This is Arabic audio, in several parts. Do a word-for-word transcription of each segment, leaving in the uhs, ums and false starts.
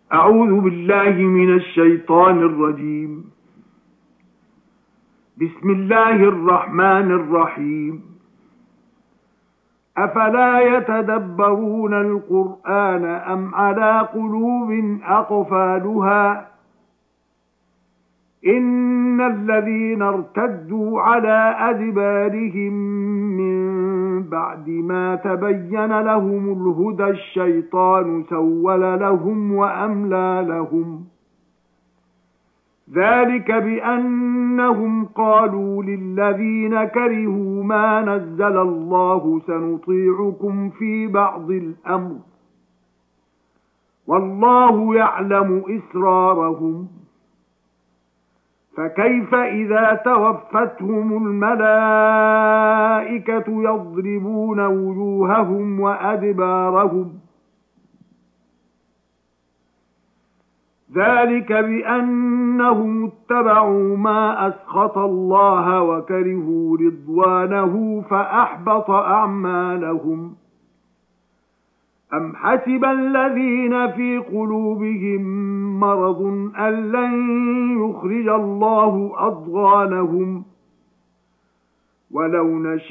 أعوذ بالله من الشيطان الرجيم. بسم الله الرحمن الرحيم. أفلا يتدبرون القرآن أم على قلوب أقفالها إن الذين ارتدوا على أدبارهم من بعد ما تبين لهم الهدى الشيطان سول لهم وأملى لهم ذلك بأنهم قالوا للذين كرهوا ما نزل الله سنطيعكم في بعض الأمر والله يعلم إسرارهم فكيف إذا توفتهم الملائكة يضربون وجوههم وأدبارهم ذلك بأنهم اتبعوا ما أسخط الله وكرهوا رضوانه فأحبط أعمالهم أم حسب الذين في قلوبهم مرض أن لن يخرج الله أضغانهم ولو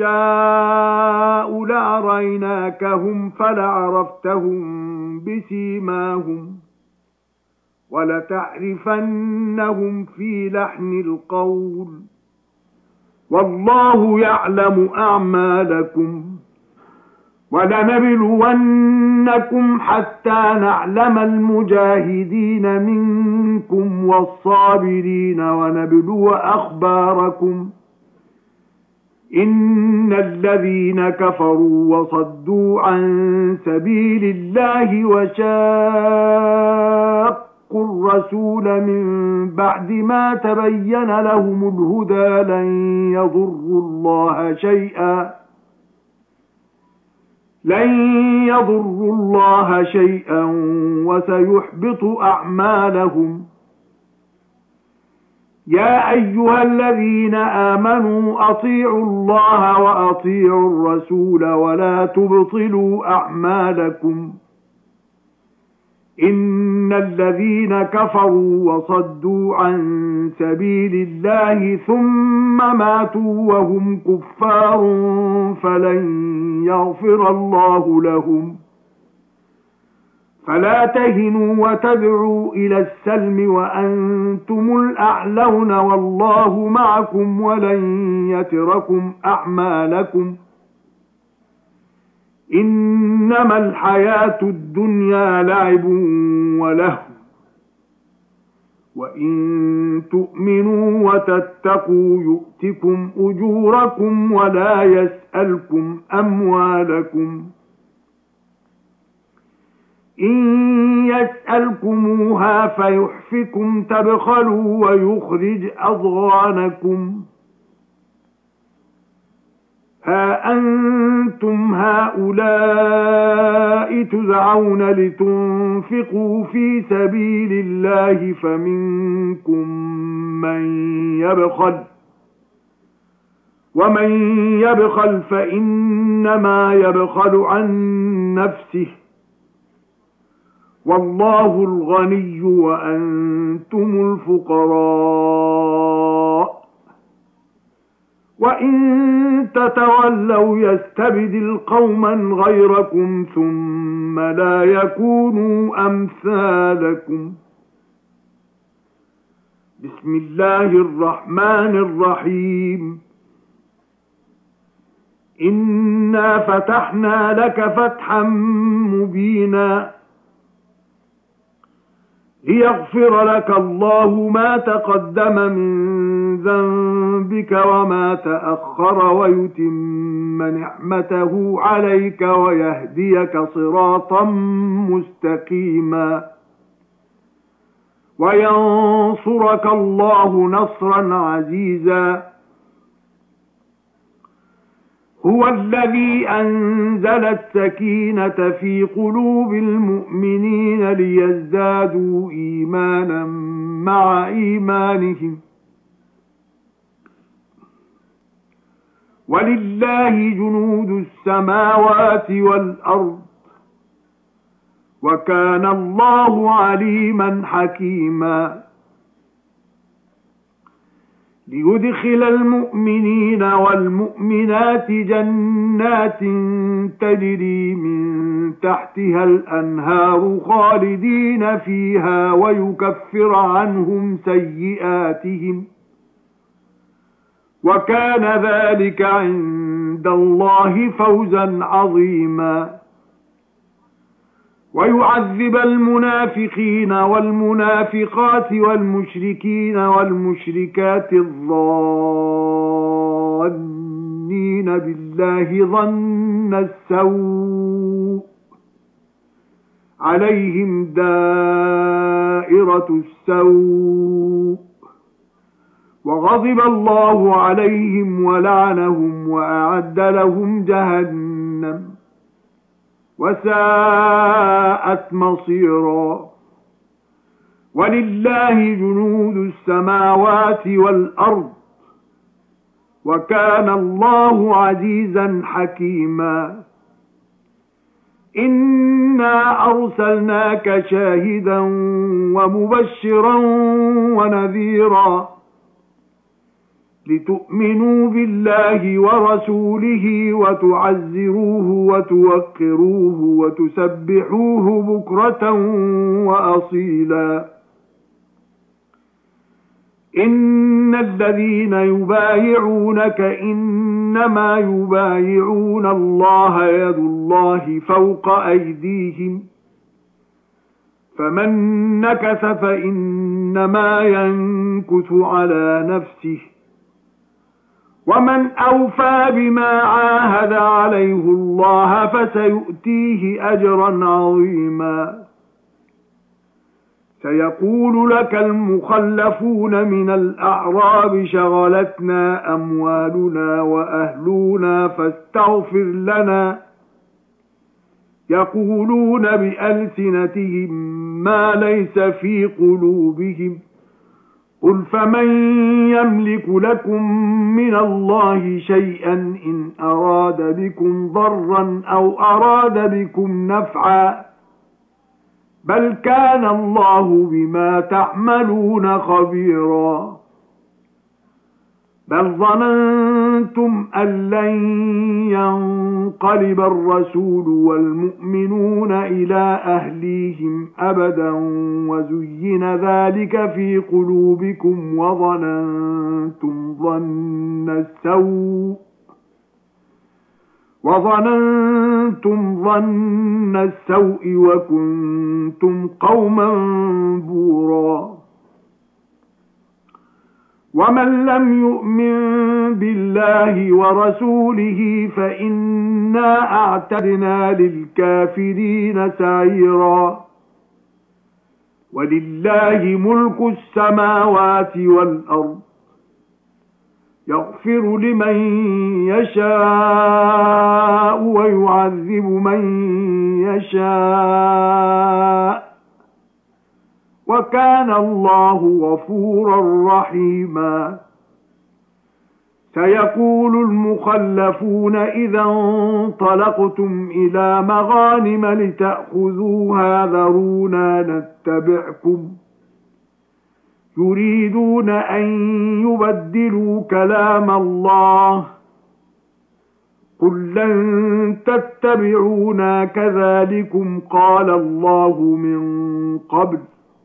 نشاء لأريناكهم فلعرفتهم بسيماهم ولتعرفنهم في لحن القول والله يعلم أعمالكم ولنبلونكم حتى نعلم المجاهدين منكم والصابرين ونبلو أخباركم إن الذين كفروا وصدوا عن سبيل الله وشاقوا الرسول من بعد ما تبين لهم الهدى لن يضروا الله شيئا لن يضروا الله شيئا وسيحبط أعمالهم يا أيها الذين آمنوا أطيعوا الله وأطيعوا الرسول ولا تبطلوا أعمالكم إن الذين كفروا وصدوا عن سبيل الله ثم ماتوا وهم كفار فلن يغفر الله لهم فلا تهنوا وتدعوا إلى السلم وأنتم الأعلون والله معكم ولن يتركم أعمالكم إنما الحياة الدنيا لعب ولهو وإن تؤمنوا وتتقوا يؤتكم أجوركم ولا يسألكم أموالكم إن يسألكموها فيحفكم تبخلوا ويخرج أضغانكم ها أنتم هؤلاء تدعون لتنفقوا في سبيل الله فمنكم من يبخل ومن يبخل فإنما يبخل عن نفسه والله الغني وأنتم الفقراء وإن تتولوا يستبدل قوما غيركم ثم لا يكونوا أمثالكم بسم الله الرحمن الرحيم إنا فتحنا لك فتحا مبينا ليغفر لك الله ما تقدم من ذنبك وما تأخر ويتم نعمته عليك ويهديك صراطا مستقيما وينصرك الله نصرا عزيزا هو الذي أنزل السكينة في قلوب المؤمنين ليزدادوا إيمانا مع إيمانهم ولله جنود السماوات والأرض وكان الله عليما حكيما ليدخل المؤمنين والمؤمنات جنات تجري من تحتها الأنهار خالدين فيها ويكفر عنهم سيئاتهم وكان ذلك عند الله فوزا عظيما ويعذب المنافقين والمنافقات والمشركين والمشركات الظانين بالله ظن السوء عليهم دائرة السوء وغضب الله عليهم ولعنهم وأعد لهم جهنم وساءت مصيرا ولله جنود السماوات والأرض وكان الله عزيزا حكيما إنا أرسلناك شاهدا ومبشرا ونذيرا لتؤمنوا بالله ورسوله وتعزروه وتوقروه وتسبحوه بكرة وأصيلا إن الذين يبايعونك إنما يبايعون الله يد الله فوق أيديهم فمن نكث فإنما ينكث على نفسه ومن أوفى بما عاهد عليه الله فسيؤتيه أجرا عظيما سيقول لك المخلفون من الأعراب شغلتنا أموالنا وأهلنا فاستغفر لنا يقولون بألسنتهم ما ليس في قلوبهم قل فمن يملك لكم من الله شيئا إن أراد بكم ضرا أو أراد بكم نفعا بل كان الله بما تعملون خبيرا بل ظننتم أن لن ينقلب الرسول والمؤمنون إلى أهليهم أبدا وزين ذلك في قلوبكم وظننتم ظن السوء وظننتم ظن السوء وكنتم قوما بورا ومن لم يؤمن بالله ورسوله فإنا أعتدنا للكافرين سعيرا ولله ملك السماوات والأرض يغفر لمن يشاء ويعذب من يشاء وكان الله غفورا رحيما سيقول المخلفون إذا انطلقتم إلى مغانم لتأخذوها ذرونا نتبعكم يريدون أن يبدلوا كلام الله قل لن تتبعونا كذلكم قال الله من قبل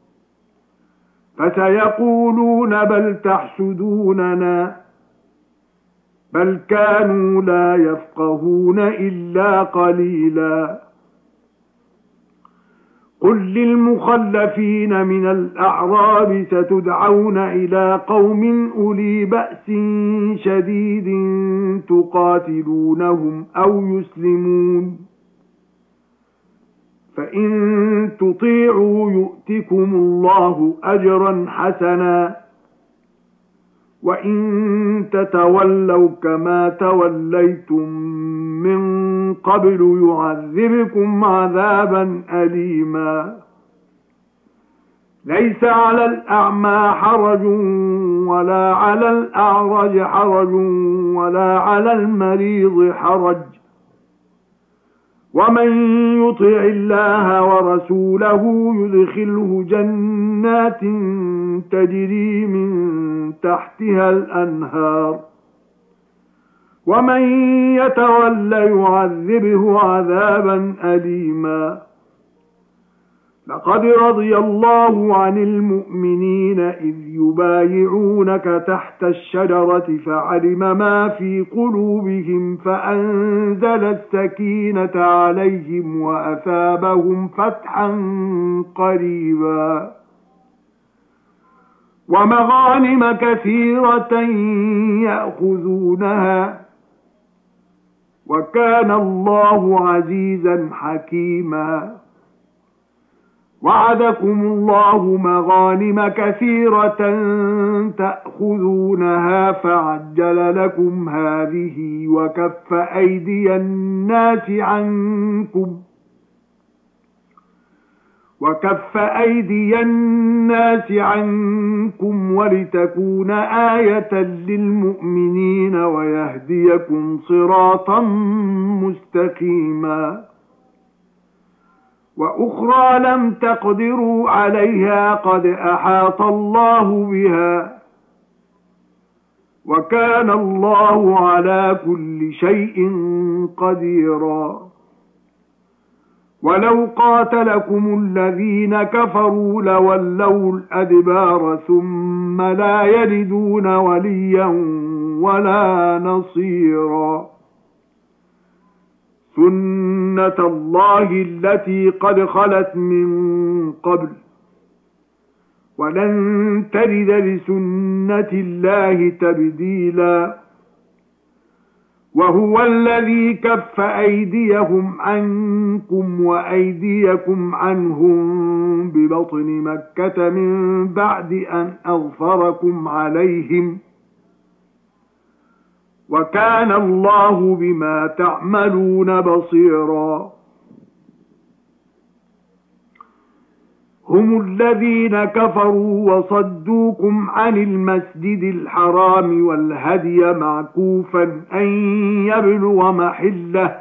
فسيقولون بل تحسدوننا بل كانوا لا يفقهون إلا قليلا قل للمخلفين من الأعراب ستدعون إلى قوم أولي بأس شديد تقاتلونهم أو يسلمون فإن تطيعوا يؤتكم الله أجرا حسنا وإن تتولوا كما توليتم من قبل يعذبكم عذابا أليما ليس على الأعمى حرج ولا على الأعرج حرج ولا على المريض حرج ومن يطع الله ورسوله يدخله جنات تجري من تحتها الأنهار ومن يتول يعذبه عذابا أليما. لقد رضي الله عن المؤمنين إذ يبايعونك تحت الشجرة فعلم ما في قلوبهم فأنزل السكينة عليهم وأثابهم فتحا قريبا ومغانم كثيرة يأخذونها وكان الله عزيزا حكيما. وعدكم الله مغانم كثيرة تأخذونها فعجل لكم هذه وكف أيدي الناس عنكم وكف أيدي الناس عنكم ولتكون آية للمؤمنين ويهديكم صراطا مستقيما. وأخرى لم تقدروا عليها قد أحاط الله بها وكان الله على كل شيء قديرا. ولو قاتلكم الذين كفروا لولوا الأدبار ثم لا يجدون وليا ولا نصيرا. سنة الله التي قد خلت من قبل ولن تجد لسنة الله تبديلا. وهو الذي كف أيديهم عنكم وأيديكم عنهم ببطن مكة من بعد أن أظفركم عليهم وكان الله بما تعملون بصيرا. هم الذين كفروا وصدوكم عن المسجد الحرام والهدي معكوفا أن يبلغ محله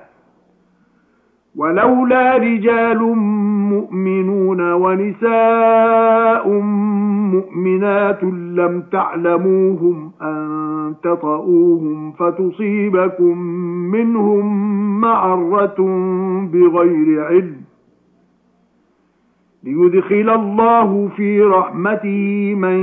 ولولا رجال مؤمنون ونساء مؤمنات لم تعلموهم أن تطؤوهم فتصيبكم منهم معرة بغير علم ليدخل الله في رحمته من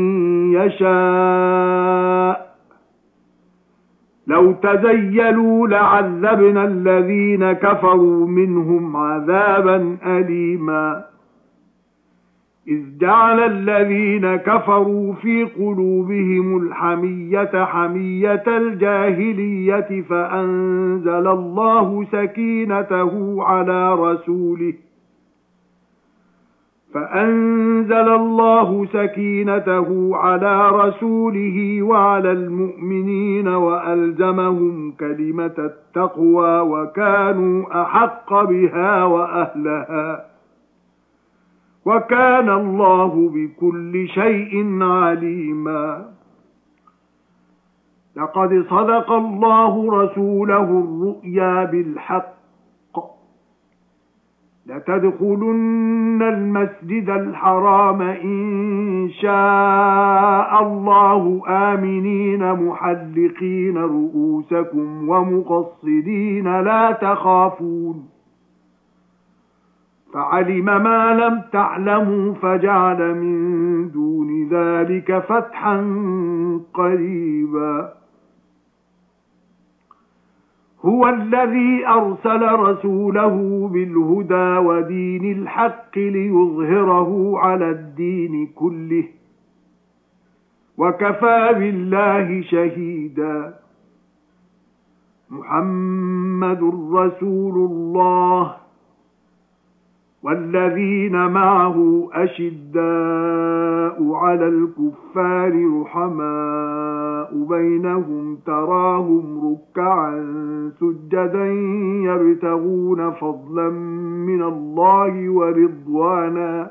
يشاء. لو تزيلوا لعذبنا الذين كفروا منهم عذابا أليما. إذ جعل الذين كفروا في قلوبهم الحمية حمية الجاهلية فأنزل الله سكينته على رسوله فأنزل الله سكينته على رسوله وعلى المؤمنين وألزمهم كلمة التقوى وكانوا أحق بها وأهلها وكان الله بكل شيء عليما. لقد صدق الله رسوله الرؤيا بالحق لتدخلن المسجد الحرام إن شاء الله آمنين محلقين رؤوسكم ومقصدين لا تخافون فعلم ما لم تعلموا فجعل من دون ذلك فتحا قريبا. هو الذي أرسل رسوله بالهدى ودين الحق ليظهره على الدين كله وكفى بالله شهيدا. محمد رسول الله والذين معه أشداء على الكفار رحماء بينهم تراهم ركعا سجدا يبتغون فضلا من الله ورضوانا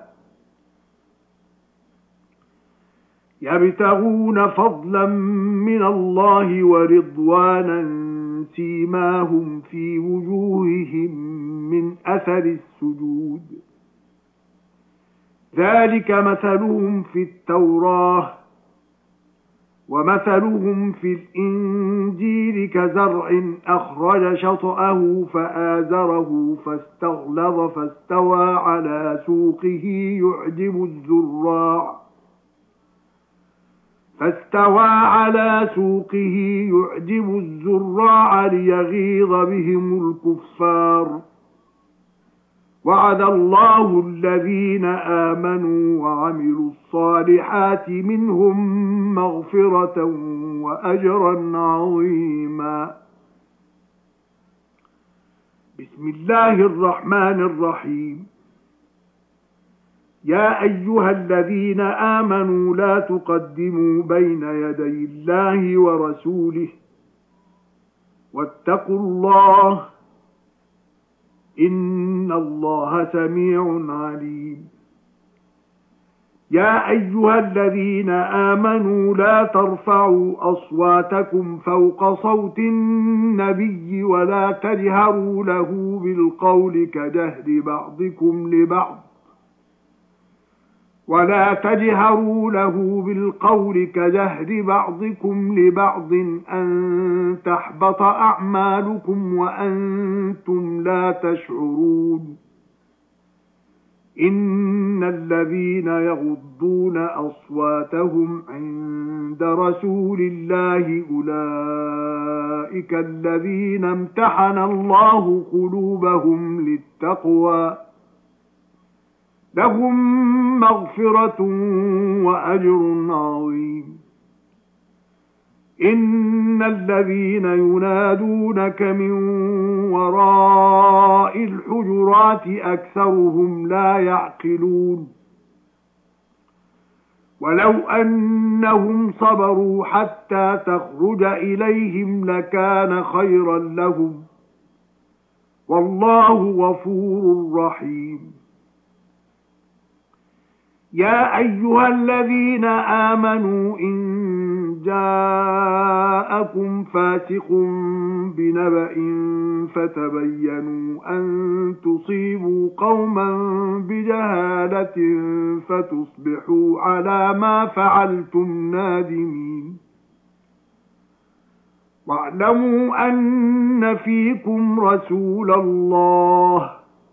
يبتغون فضلا من الله ورضوانا سيماهم في وجوههم من أثر السجود ذلك مثلهم في التوراة ومثلهم في الإنجيل كزرع أخرج شطأه فآزره فاستغلظ فاستوى على سوقه يعجب الزراع فاستوى على سوقه يعجب الزراع ليغيظ بهم الكفار وعد الله الذين آمنوا وعملوا الصالحات منهم مغفرة وأجرا عظيما. بسم الله الرحمن الرحيم. يا أيها الذين آمنوا لا تقدموا بين يدي الله ورسوله واتقوا الله إن الله سميع عليم. يا أيها الذين آمنوا لا ترفعوا أصواتكم فوق صوت النبي ولا تجهروا له بالقول كجهر بعضكم لبعض ولا تجهروا له بالقول كجهر بعضكم لبعض أن تحبط أعمالكم وأنتم لا تشعرون. إن الذين يغضون أصواتهم عند رسول الله أولئك الذين امتحن الله قلوبهم للتقوى لهم مغفرة وأجر عظيم. إن الذين ينادونك من وراء الحجرات أكثرهم لا يعقلون. ولو أنهم صبروا حتى تخرج إليهم لكان خيرا لهم والله غفور رحيم. يا أيها الذين آمنوا إن جاءكم فاسق بنبأ فتبينوا أن تصيبوا قوما بجهالة فتصبحوا على ما فعلتم نادمين. واعلموا أن فيكم رسول الله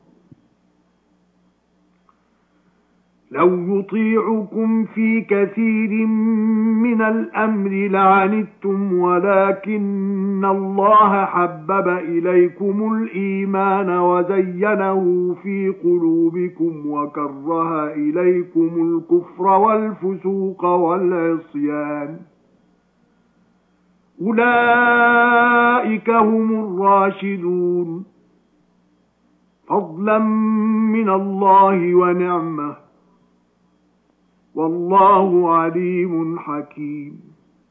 لو يطيعكم في كثير من الأمر لعنتم ولكن الله حبب إليكم الإيمان وزينه في قلوبكم وكره إليكم الكفر والفسوق والعصيان أولئك هم الراشدون فضلا من الله ونعمه والله عليم حكيم.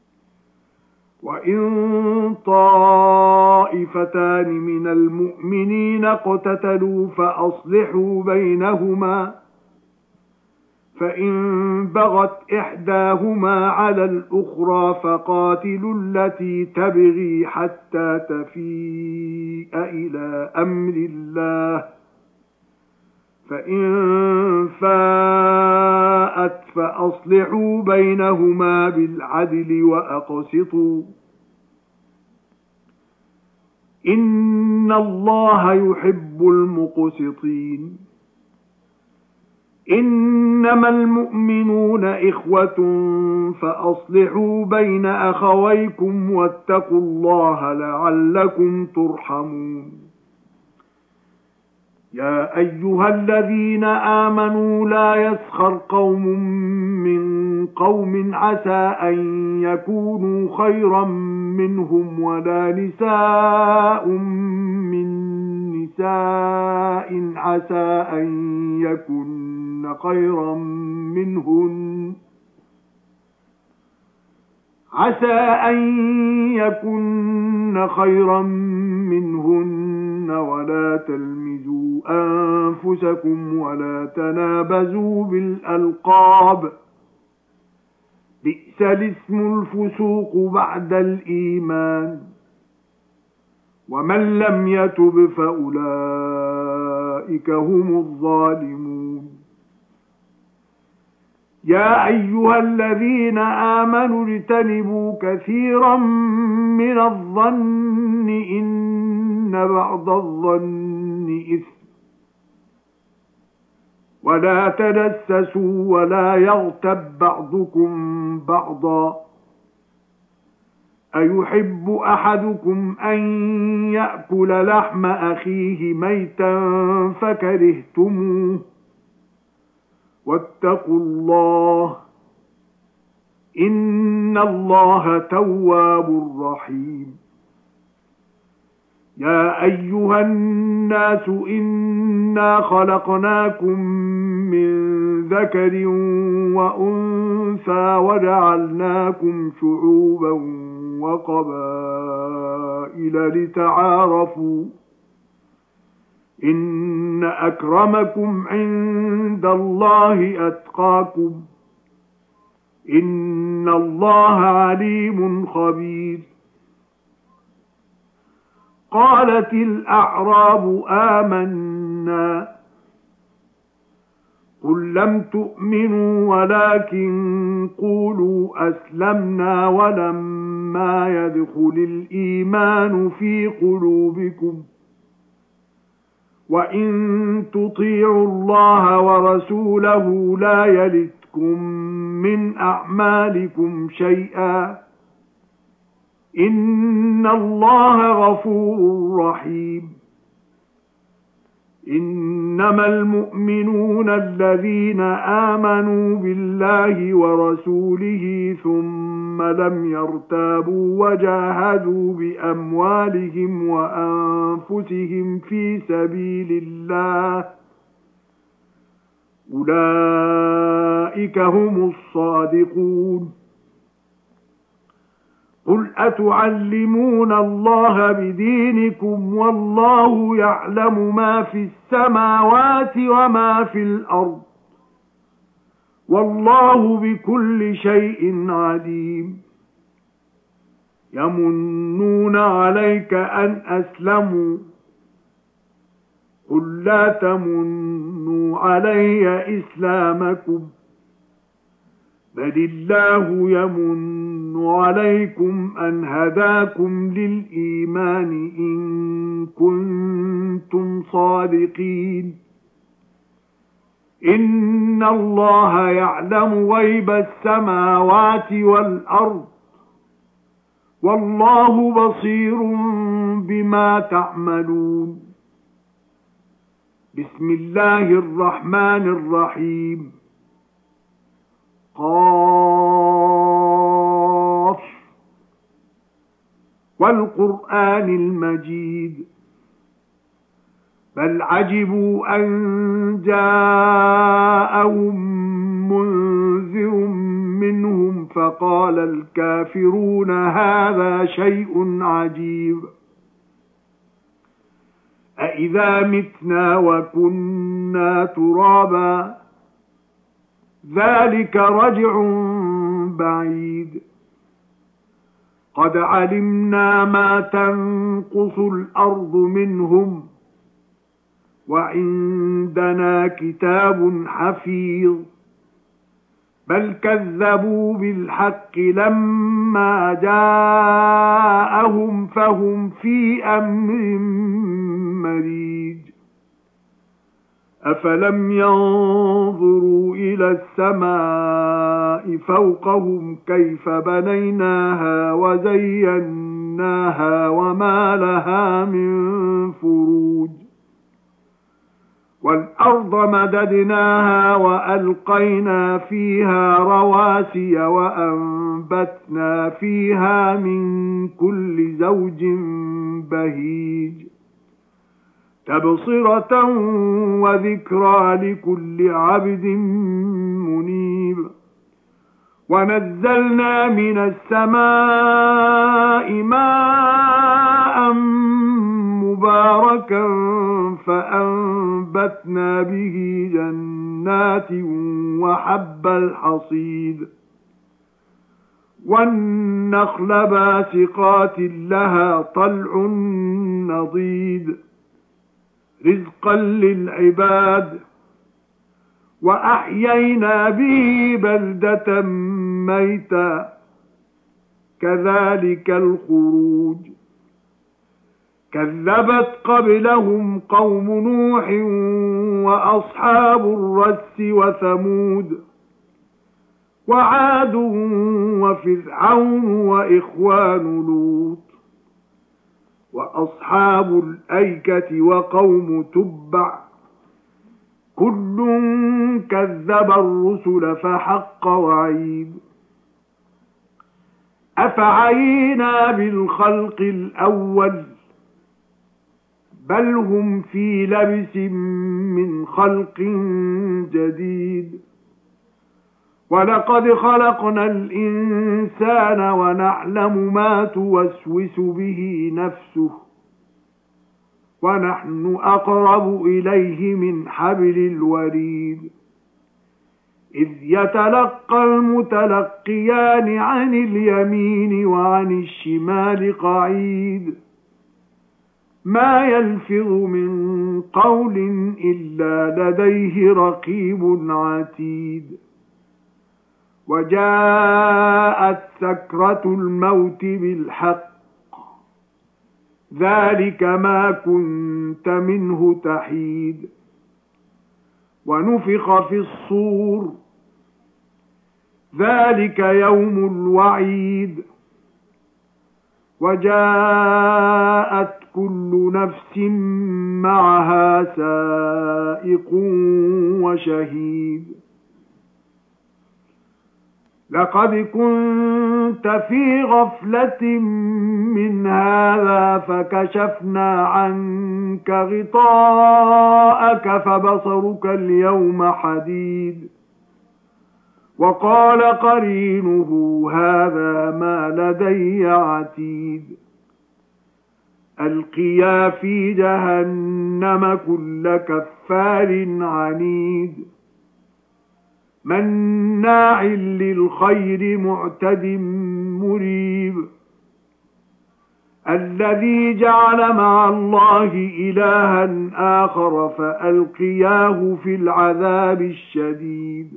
وإن طائفتان من المؤمنين اقتتلوا فأصلحوا بينهما فإن بغت إحداهما على الأخرى فقاتلوا التي تبغي حتى تفيء إلى أمر الله فإن فاءت فأصلحوا بينهما بالعدل وأقسطوا إن الله يحب المقسطين. إنما المؤمنون إخوة فأصلحوا بين أخويكم واتقوا الله لعلكم ترحمون. يا أيها الذين آمنوا لا يسخر قوم من قوم عسى أن يكونوا خيرا منهم ولا نساء من نساء عسى أن يكن خيرا منهن عسى أن يكن خيرا منهن ولا تلمزوا أنفسكم ولا تنابزوا بالألقاب بئس الاسم الفسوق بعد الإيمان ومن لم يتب فأولئك هم الظالمون يا أيها الذين آمنوا اجتنبوا كثيرا من الظن إن بعض الظن إثم ولا تجسسوا ولا يغتب بعضكم بعضا أيحب أحدكم أن يأكل لحم أخيه ميتا فكرهتموه واتقوا الله إن الله تواب رحيم يا أيها الناس إنا خلقناكم من ذكر وأنثى وجعلناكم شعوبا وقبائل لتعارفوا إن أكرمكم عند الله أتقاكم إن الله عليم خبير قالت الأعراب آمنا قل لم تؤمنوا ولكن قولوا أسلمنا ولما يدخل الإيمان في قلوبكم وإن تطيعوا الله ورسوله لا يلتكم من أعمالكم شيئا إن الله غفور رحيم إنما المؤمنون الذين آمنوا بالله ورسوله ثم لم يرتابوا وجاهدوا بأموالهم وأنفسهم في سبيل الله أولئك هم الصادقون قل أتعلمون الله بدينكم والله يعلم ما في السماوات وما في الأرض والله بكل شيء عليم يمنون عليك أن أسلموا قل لا تمنوا علي إسلامكم بل الله يمن عليكم أن هداكم للإيمان إن كنتم صادقين إن الله يعلم غيب السماوات والأرض والله بصير بما تعملون بسم الله الرحمن الرحيم قاف والقرآن المجيد بل عجبوا أن جاءهم منذر منهم فقال الكافرون هذا شيء عجيب أإذا متنا وكنا ترابا ذلك رجع بعيد قد علمنا ما تنقص الأرض منهم وعندنا كتاب حفيظ بل كذبوا بالحق لما جاءهم فهم في أمر مريج أفلم ينظروا إلى السماء فوقهم كيف بنيناها وزيناها وما لها من فروج والأرض مددناها وألقينا فيها رواسي وأنبتنا فيها من كل زوج بهيج تبصرة وذكرى لكل عبد منيب ونزلنا من السماء ماء مباركا فأنبتنا به جنات وحب الحصيد والنخل باسقات لها طلع نضيد رزقا للعباد وأحيينا به بلدة ميتا كذلك الخروج كذبت قبلهم قوم نوح وأصحاب الرس وثمود وعاد وفرعون وإخوان لوط وأصحاب الأيكة وقوم تبع كل كذب الرسل فحق وعيد أفعينا بالخلق الأول بل هم في لبس من خلق جديد ولقد خلقنا الإنسان ونعلم ما توسوس به نفسه ونحن أقرب إليه من حبل الوريد إذ يتلقى المتلقيان عن اليمين وعن الشمال قعيد ما يلفظ من قول إلا لديه رقيب عتيد وجاءت سكرة الموت بالحق ذلك ما كنت منه تحيد ونفخ في الصور ذلك يوم الوعيد وجاءت كل نفس معها سائق وشهيد لقد كنت في غفلة من هذا فكشفنا عنك غطاءك فبصرك اليوم حديد وقال قرينه هذا ما لدي عتيد ألقيا في جهنم كل كفار عنيد مناع للخير معتد مريب الذي جعل مع الله إلها آخر فألقياه في العذاب الشديد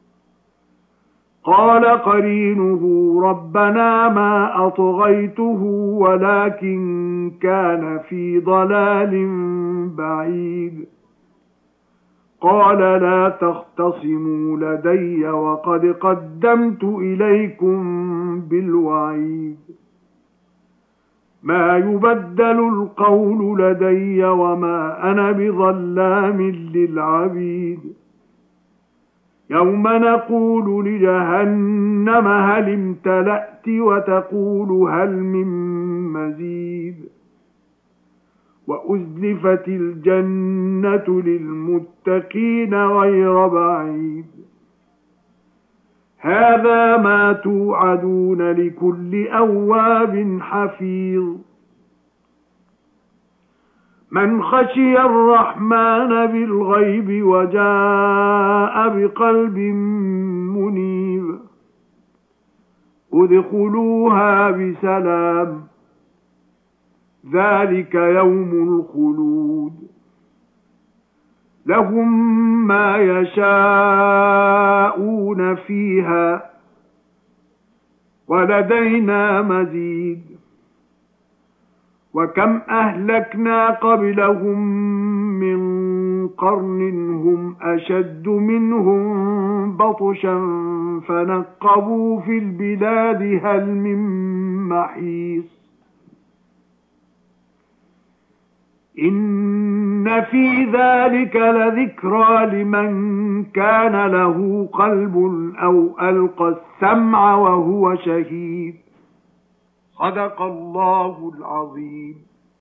قال قرينه ربنا ما أطغيته ولكن كان في ضلال بعيد قال لا تختصموا لدي وقد قدمت إليكم بالوعيد ما يبدل القول لدي وما أنا بظلام للعبيد يوم نقول لجهنم هل امتلأت وتقول هل من مزيد وأزلفت الجنة للمتقين غير بعيد هذا ما توعدون لكل أواب حفيظ من خشي الرحمن بالغيب وجاء بقلب منيب ادخلوها بسلام ذلك يوم الخلود لهم ما يشاءون فيها ولدينا مزيد وكم أهلكنا قبلهم من قرن هم أشد منهم بطشا فنقبوا في البلاد هل من محيص إن في ذلك لذكرى لمن كان له قلب أو ألقى السمع وهو شهيد صدق الله العظيم.